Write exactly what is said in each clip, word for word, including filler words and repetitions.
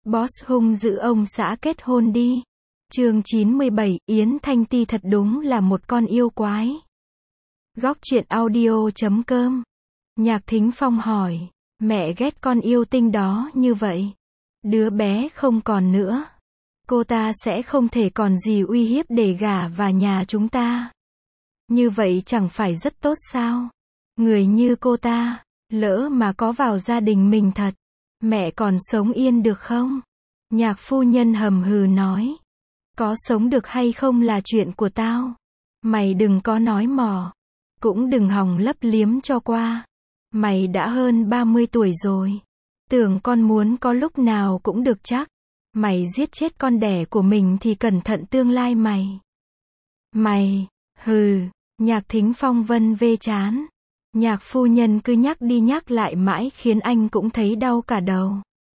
Boss hung dữ ông xã kết hôn đi. Chương chín mươi bảy, Yến Thanh Ti thật đúng là một con yêu quái. Góc truyện audio chấm com. Nhạc Thính Phong hỏi, mẹ ghét con yêu tinh đó như vậy. Đứa bé không còn nữa. Cô ta sẽ không thể còn gì uy hiếp để gả vào nhà chúng ta. Như vậy chẳng phải rất tốt sao? Người như cô ta, lỡ mà có vào gia đình mình thật, mẹ còn sống yên được không? Nhạc phu nhân hầm hừ nói. Có sống được hay không là chuyện của tao. Mày đừng có nói mò. Cũng đừng hòng lấp liếm cho qua. Mày đã hơn ba mươi tuổi rồi. Tưởng con muốn có lúc nào cũng được chắc. Mày giết chết con đẻ của mình thì cẩn thận tương lai mày. Mày, hừ, Nhạc Thính Phong vân vê chán. Nhạc phu nhân cứ nhắc đi nhắc lại mãi khiến anh cũng thấy đau cả đầu.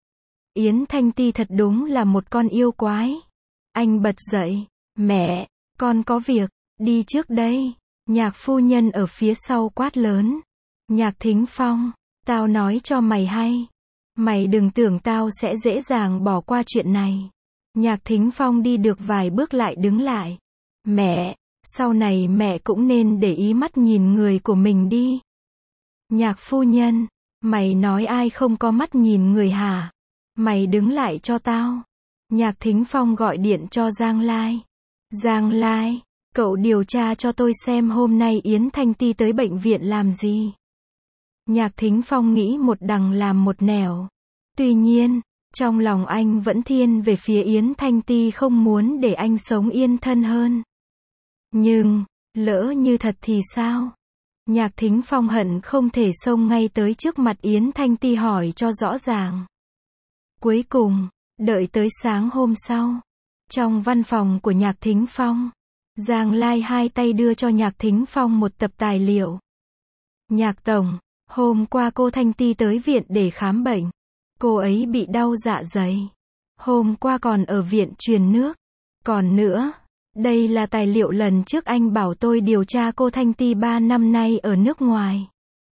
Yến Thanh Ti thật đúng là một con yêu quái. Anh bật dậy, mẹ, con có việc, đi trước đây. Nhạc phu nhân ở phía sau quát lớn. Nhạc Thính Phong, tao nói cho mày hay. Mày đừng tưởng tao sẽ dễ dàng bỏ qua chuyện này. Nhạc Thính Phong đi được vài bước lại đứng lại. Mẹ, sau này mẹ cũng nên để ý mắt nhìn người của mình đi. Nhạc phu nhân, mày nói ai không có mắt nhìn người hả? Mày đứng lại cho tao. Nhạc Thính Phong gọi điện cho Giang Lai. Giang Lai, cậu điều tra cho tôi xem hôm nay Yến Thanh Ti tới bệnh viện làm gì. Nhạc Thính Phong nghĩ một đằng làm một nẻo. Tuy nhiên, trong lòng anh vẫn thiên về phía Yến Thanh Ti không muốn để anh sống yên thân hơn. Nhưng, lỡ như thật thì sao? Nhạc Thính Phong hận không thể xông ngay tới trước mặt Yến Thanh Ti hỏi cho rõ ràng. Cuối cùng, đợi tới sáng hôm sau, trong văn phòng của Nhạc Thính Phong, Giang Lai hai tay đưa cho Nhạc Thính Phong một tập tài liệu. Nhạc Tổng, hôm qua cô Thanh Ti tới viện để khám bệnh. Cô ấy bị đau dạ dày. Hôm qua còn ở viện truyền nước. Còn nữa, đây là tài liệu lần trước anh bảo tôi điều tra cô Thanh Ti ba năm nay ở nước ngoài.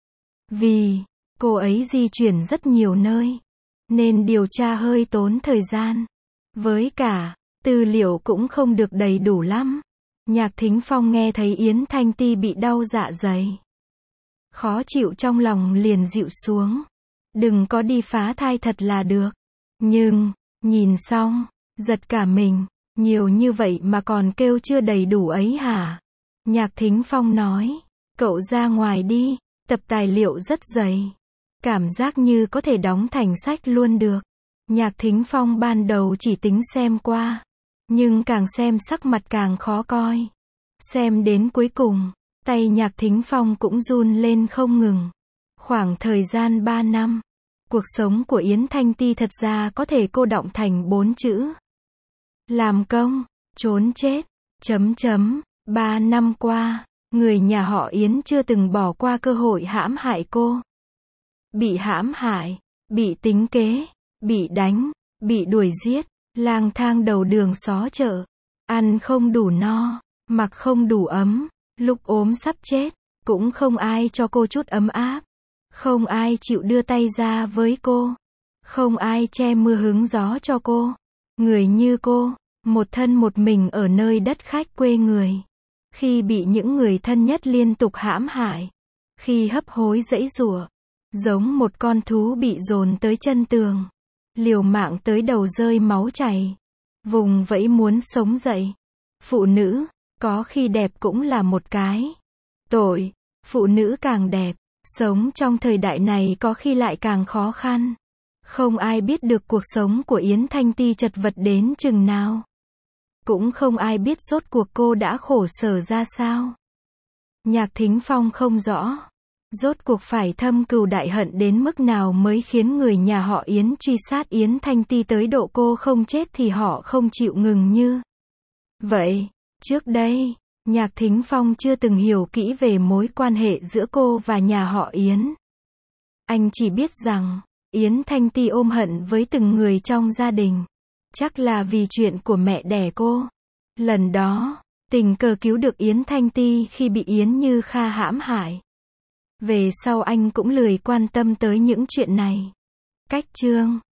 Vì, cô ấy di chuyển rất nhiều nơi, nên điều tra hơi tốn thời gian. Với cả, tư liệu cũng không được đầy đủ lắm. Nhạc Thính Phong nghe thấy Yến Thanh Ti bị đau dạ dày. Khó chịu trong lòng liền dịu xuống. Đừng có đi phá thai thật là được. Nhưng, nhìn xong, giật cả mình. Nhiều như vậy mà còn kêu chưa đầy đủ ấy hả? Nhạc Thính Phong nói. Cậu ra ngoài đi, tập tài liệu rất dày. Cảm giác như có thể đóng thành sách luôn được. Nhạc Thính Phong ban đầu chỉ tính xem qua. Nhưng càng xem sắc mặt càng khó coi. Xem đến cuối cùng, tay Nhạc Thính Phong cũng run lên không ngừng. Khoảng thời gian ba năm, cuộc sống của Yến Thanh Ti thật ra có thể cô đọng thành bốn chữ. Làm công, trốn chết, chấm chấm, ba năm qua, người nhà họ Yến chưa từng bỏ qua cơ hội hãm hại cô. Bị hãm hại, bị tính kế, bị đánh, bị đuổi giết, lang thang đầu đường xó chợ, ăn không đủ no, mặc không đủ ấm, lúc ốm sắp chết, cũng không ai cho cô chút ấm áp. Không ai chịu đưa tay ra với cô. Không ai che mưa hứng gió cho cô. Người như cô, một thân một mình ở nơi đất khách quê người. Khi bị những người thân nhất liên tục hãm hại. Khi hấp hối giãy giụa. Giống một con thú bị dồn tới chân tường. Liều mạng tới đầu rơi máu chảy. Vùng vẫy muốn sống dậy. Phụ nữ, có khi đẹp cũng là một cái tội. Phụ nữ càng đẹp, sống trong thời đại này có khi lại càng khó khăn. Không ai biết được cuộc sống của Yến Thanh Ti chật vật đến chừng nào. Cũng không ai biết rốt cuộc cô đã khổ sở ra sao. Nhạc Thính Phong không rõ. Rốt cuộc phải thâm cừu đại hận đến mức nào mới khiến người nhà họ Yến truy sát Yến Thanh Ti tới độ cô không chết thì họ không chịu ngừng như vậy. Trước đây, Nhạc Thính Phong chưa từng hiểu kỹ về mối quan hệ giữa cô và nhà họ Yến. Anh chỉ biết rằng, Yến Thanh Ti ôm hận với từng người trong gia đình. Chắc là vì chuyện của mẹ đẻ cô. Lần đó, tình cờ cứu được Yến Thanh Ti khi bị Yến Như Kha hãm hại. Về sau anh cũng lười quan tâm tới những chuyện này. Cách chương